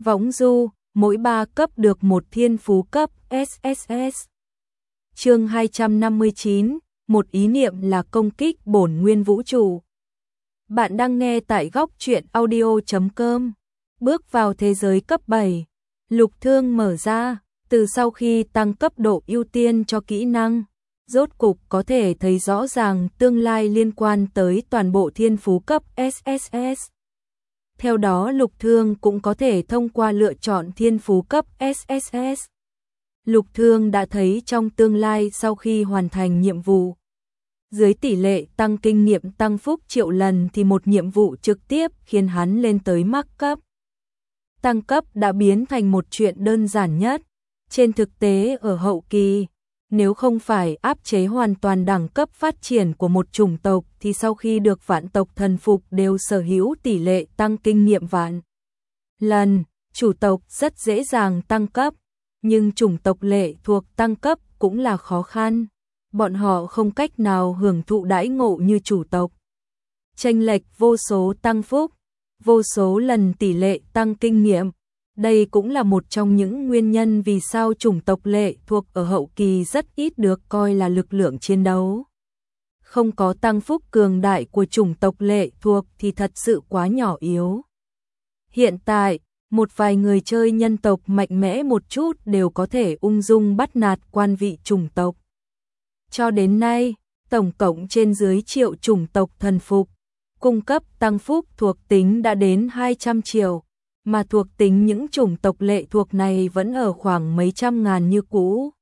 Võng du, mỗi 3 cấp được một thiên phú cấp SSS. Chương 259, một ý niệm là công kích bổn nguyên vũ trụ. Bạn đang nghe tại góc truyện audio.com. Bước vào thế giới cấp 7, Lục Thương mở ra, từ sau khi tăng cấp độ ưu tiên cho kỹ năng, rốt cục có thể thấy rõ ràng tương lai liên quan tới toàn bộ thiên phú cấp SSS. Theo đó Lục Thương cũng có thể thông qua lựa chọn thiên phú cấp SSS. Lục Thương đã thấy trong tương lai sau khi hoàn thành nhiệm vụ, dưới tỷ lệ tăng kinh nghiệm tăng phúc triệu lần thì một nhiệm vụ trực tiếp khiến hắn lên tới max cấp. Tăng cấp đã biến thành một chuyện đơn giản nhất. Trên thực tế ở hậu kỳ, nếu không phải áp chế hoàn toàn đẳng cấp phát triển của một chủng tộc thì sau khi được vạn tộc thần phục đều sở hữu tỷ lệ tăng kinh nghiệm vạn lần, chủ tộc rất dễ dàng tăng cấp, nhưng chủng tộc lệ thuộc tăng cấp cũng là khó khăn, bọn họ không cách nào hưởng thụ đãi ngộ như chủ tộc. Chênh lệch vô số tăng phúc, vô số lần tỷ lệ tăng kinh nghiệm. Đây cũng là một trong những nguyên nhân vì sao chủng tộc lệ thuộc ở hậu kỳ rất ít được coi là lực lượng chiến đấu. Không có tăng phúc cường đại của chủng tộc lệ thuộc thì thật sự quá nhỏ yếu. Hiện tại, một vài người chơi nhân tộc mạnh mẽ một chút đều có thể ung dung bắt nạt quan vị chủng tộc. Cho đến nay, tổng cộng trên dưới triệu chủng tộc thần phục, cung cấp tăng phúc thuộc tính đã đến 200 triệu. Mà thuộc tính những chủng tộc lệ thuộc này vẫn ở khoảng mấy trăm ngàn như cũ.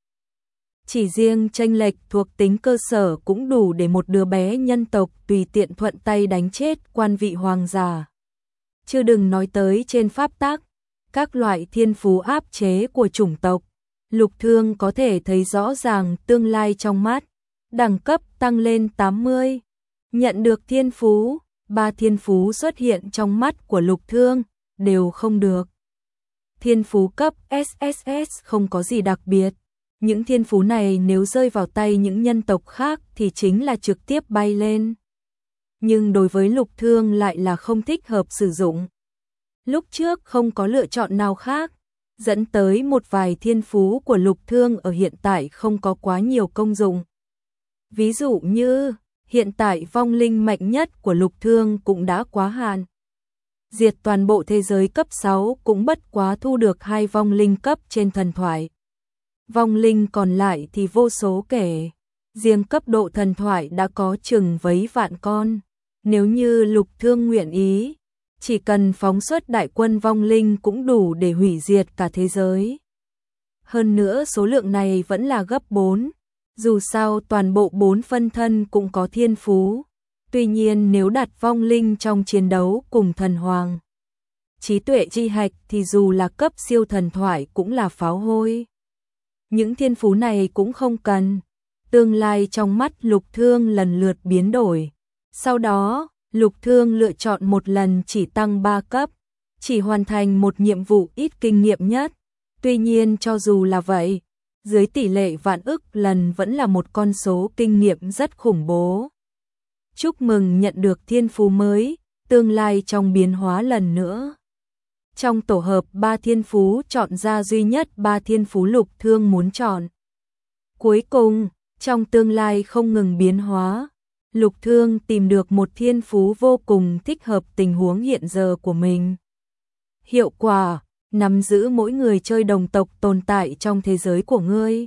Chỉ riêng chênh lệch thuộc tính cơ sở cũng đủ để một đứa bé nhân tộc tùy tiện thuận tay đánh chết quan vị hoàng giả. Chứ đừng nói tới trên pháp tắc, các loại thiên phú áp chế của chủng tộc. Lục Thương có thể thấy rõ ràng tương lai trong mắt, đẳng cấp tăng lên 80. Nhận được thiên phú, 3 thiên phú xuất hiện trong mắt của Lục Thương đều không được. Thiên phú cấp SSS không có gì đặc biệt. Những thiên phú này nếu rơi vào tay những nhân tộc khác thì chính là trực tiếp bay lên. Nhưng đối với Lục Thương lại là không thích hợp sử dụng. Lúc trước không có lựa chọn nào khác, dẫn tới một vài thiên phú của Lục Thương ở hiện tại không có quá nhiều công dụng. Ví dụ như, hiện tại vong linh mạnh nhất của Lục Thương cũng đã quá hạn. Diệt toàn bộ thế giới cấp 6 cũng bất quá thu được 2 vong linh cấp trên thần thoại. Vong linh còn lại thì vô số kể. Riêng cấp độ thần thoại đã có chừng vấy vạn con. Nếu như Lục Thương nguyện ý, chỉ cần phóng xuất đại quân vong linh cũng đủ để hủy diệt cả thế giới. Hơn nữa số lượng này vẫn là gấp 4. Dù sao toàn bộ 4 phân thân cũng có thiên phú. Tuy nhiên nếu đặt vong linh trong chiến đấu cùng thần hoàng, trí tuệ chi hạch thì dù là cấp siêu thần thoại cũng là pháo hôi. Những thiên phú này cũng không cần. Tương lai trong mắt Lục Thương lần lượt biến đổi. Sau đó, Lục Thương lựa chọn một lần chỉ tăng 3 cấp, chỉ hoàn thành một nhiệm vụ ít kinh nghiệm nhất. Tuy nhiên cho dù là vậy, dưới tỷ lệ vạn ức lần vẫn là một con số kinh nghiệm rất khủng bố. Chúc mừng nhận được thiên phú mới, tương lai trong biến hóa lần nữa. Trong tổ hợp 3 thiên phú chọn ra duy nhất 3 thiên phú Lục Thương muốn chọn. Cuối cùng, trong tương lai không ngừng biến hóa, Lục Thương tìm được một thiên phú vô cùng thích hợp tình huống hiện giờ của mình. Hiệu quả, nắm giữ mỗi người chơi đồng tộc tồn tại trong thế giới của ngươi.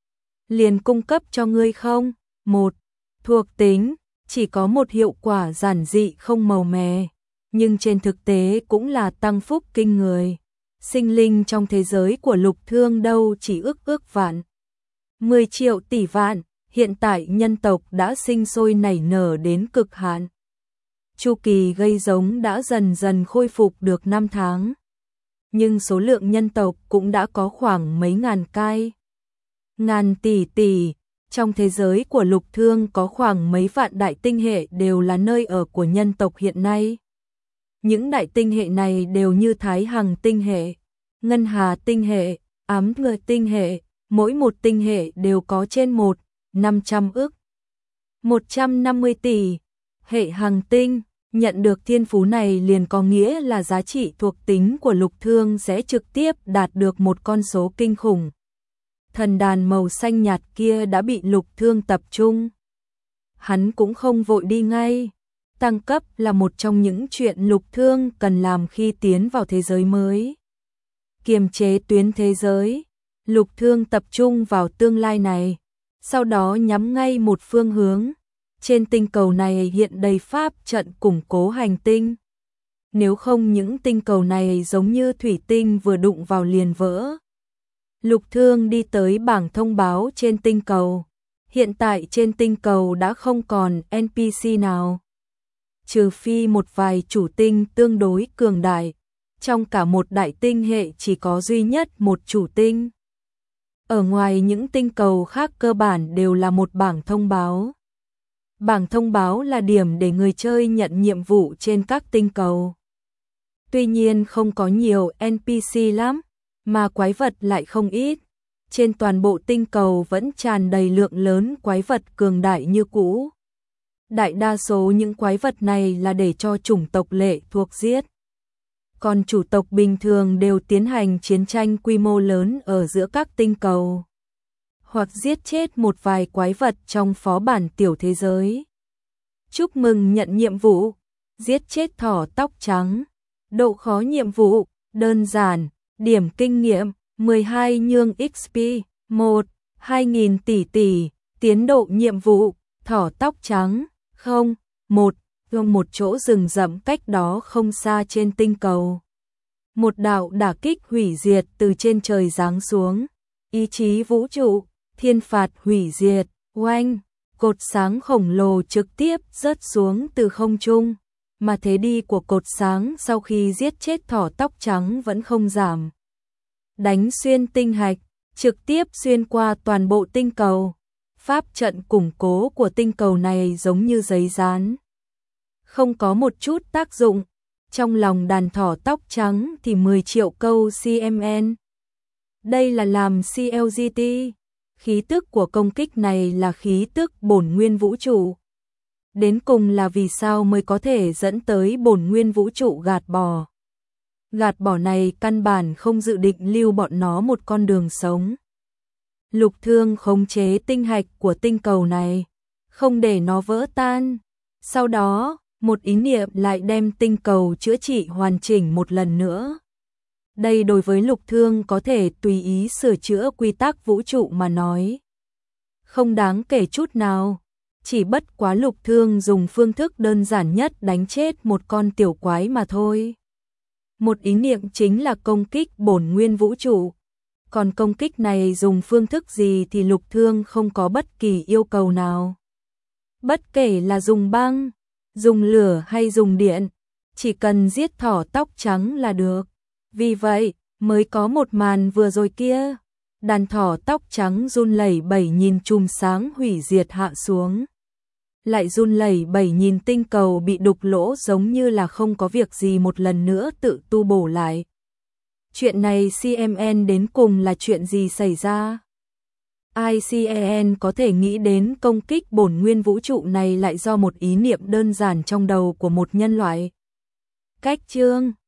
Liền cung cấp cho ngươi không? 1. Thuộc tính. Chỉ có một hiệu quả giản dị không màu mè, nhưng trên thực tế cũng là tăng phúc kinh người. Sinh linh trong thế giới của Lục Thương đâu chỉ ước vạn. 10 triệu tỷ vạn, hiện tại nhân tộc đã sinh sôi nảy nở đến cực hạn. Chu kỳ gây giống đã dần dần khôi phục được 5 tháng. Nhưng số lượng nhân tộc cũng đã có khoảng mấy ngàn cái. Ngàn tỷ. Trong thế giới của Lục Thương có khoảng mấy vạn đại tinh hệ đều là nơi ở của nhân tộc hiện nay. Những đại tinh hệ này đều như Thái Hằng tinh hệ, Ngân Hà tinh hệ, Ám Ngựa tinh hệ, mỗi một tinh hệ đều có trên 500 ức. 150 tỷ, hệ Hằng tinh, Nhận được thiên phú này liền có nghĩa là giá trị thuộc tính của Lục Thương sẽ trực tiếp đạt được một con số kinh khủng. Thần đàn màu xanh nhạt kia đã bị Lục Thương tập trung. Hắn cũng không vội đi ngay. Tăng cấp là một trong những chuyện Lục Thương cần làm khi tiến vào thế giới mới. Kiềm chế tuyến thế giới, Lục Thương tập trung vào tương lai này, sau đó nhắm ngay một phương hướng. Trên tinh cầu này hiện đầy pháp trận củng cố hành tinh. Nếu không những tinh cầu này giống như thủy tinh vừa đụng vào liền vỡ. Lục Thương đi tới bảng thông báo trên tinh cầu. Hiện tại trên tinh cầu đã không còn NPC nào. Trừ phi một vài chủ tinh tương đối cường đại. Trong cả một đại tinh hệ chỉ có duy nhất một chủ tinh. Ở ngoài những tinh cầu khác cơ bản đều là một bảng thông báo. Bảng thông báo là điểm để người chơi nhận nhiệm vụ trên các tinh cầu. Tuy nhiên không có nhiều NPC lắm, mà quái vật lại không ít. Trên toàn bộ tinh cầu vẫn tràn đầy lượng lớn quái vật cường đại như cũ. Đại đa số những quái vật này là để cho chủng tộc lệ thuộc giết. Còn chủ tộc bình thường đều tiến hành chiến tranh quy mô lớn ở giữa các tinh cầu. Hoặc giết chết một vài quái vật trong phó bản tiểu thế giới. Chúc mừng nhận nhiệm vụ, giết chết thỏ tóc trắng. Độ khó nhiệm vụ, đơn giản, điểm kinh nghiệm, 12 nhương XP, 1, 2000 tỷ, tiến độ nhiệm vụ, thỏ tóc trắng, 0, 1, một chỗ rừng rậm cách đó không xa trên tinh cầu. Một đạo đả kích hủy diệt từ trên trời giáng xuống, ý chí vũ trụ, thiên phạt hủy diệt, oanh, cột sáng khổng lồ trực tiếp rớt xuống từ không trung, mà thế đi của cột sáng sau khi giết chết thỏ tóc trắng vẫn không giảm. Đánh xuyên tinh hạch, trực tiếp xuyên qua toàn bộ tinh cầu. Pháp trận củng cố của tinh cầu này giống như giấy dán. Không có một chút tác dụng. Trong lòng đàn thỏ tóc trắng thì 10 triệu câu CMN. Đây là làm CLGT. Khí tức của công kích này là khí tức bổn nguyên vũ trụ. Đến cùng là vì sao mới có thể dẫn tới bổn nguyên vũ trụ gạt bỏ. Gạt bỏ này căn bản không dự định lưu bọn nó một con đường sống. Lục Thương khống chế tinh hạch của tinh cầu này, không để nó vỡ tan. Sau đó, một ý niệm lại đem tinh cầu chữa trị hoàn chỉnh một lần nữa. Đây đối với Lục Thương có thể tùy ý sửa chữa quy tắc vũ trụ mà nói. Không đáng kể chút nào, chỉ bất quá Lục Thương dùng phương thức đơn giản nhất đánh chết một con tiểu quái mà thôi. Một ý niệm chính là công kích bổn nguyên vũ trụ. Còn công kích này dùng phương thức gì thì Lục Thương không có bất kỳ yêu cầu nào. Bất kể là dùng băng, dùng lửa hay dùng điện, chỉ cần giết thỏ tóc trắng là được. Vì vậy, mới có một màn vừa rồi kia. Đàn thỏ tóc trắng run lẩy bẩy nhìn chùm sáng hủy diệt hạ xuống. Lại run lẩy bẩy nhìn tinh cầu bị đục lỗ giống như là không có việc gì một lần nữa tự tu bổ lại. Chuyện này CMN đến cùng là chuyện gì xảy ra? ICEN có thể nghĩ đến công kích bổn nguyên vũ trụ này lại do một ý niệm đơn giản trong đầu của một nhân loại. Cách chương